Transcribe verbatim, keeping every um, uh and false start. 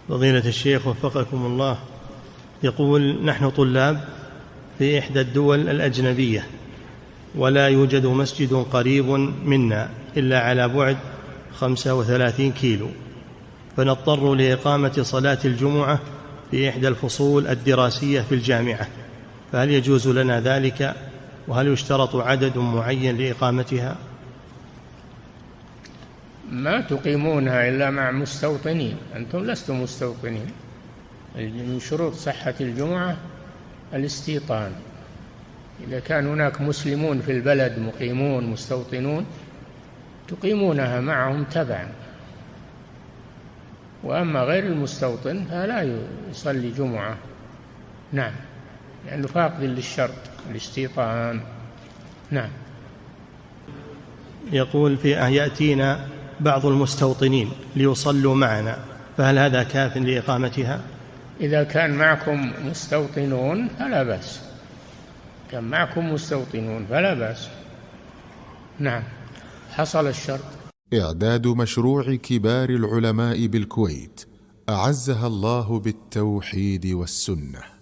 فضيلة الشيخ وفقكم الله، يقول: نحن طلاب في إحدى الدول الأجنبية، ولا يوجد مسجد قريب منا إلا على بعد خمسة وثلاثين كيلو، فنضطر لإقامة صلاة الجمعة في إحدى الفصول الدراسية في الجامعة، فهل يجوز لنا ذلك؟ وهل يشترط عدد معين لإقامتها؟ ما تقيمونها إلا مع مستوطنين، أنتم لستم مستوطنين. من شروط صحة الجمعة الاستيطان، إذا كان هناك مسلمون في البلد مقيمون مستوطنون تقيمونها معهم تبعا، وأما غير المستوطن فلا يصلي جمعة. نعم، لأنه فاقد للشرط الاستيطان. نعم. يقول: في يأتينا بعض المستوطنين ليصلوا معنا، فهل هذا كاف لإقامتها؟ إذا كان معكم مستوطنون فلا بأس، كان معكم مستوطنون فلا بأس. نعم، حصل الشرط. إعداد مشروع كبار العلماء بالكويت أعزها الله بالتوحيد والسنة.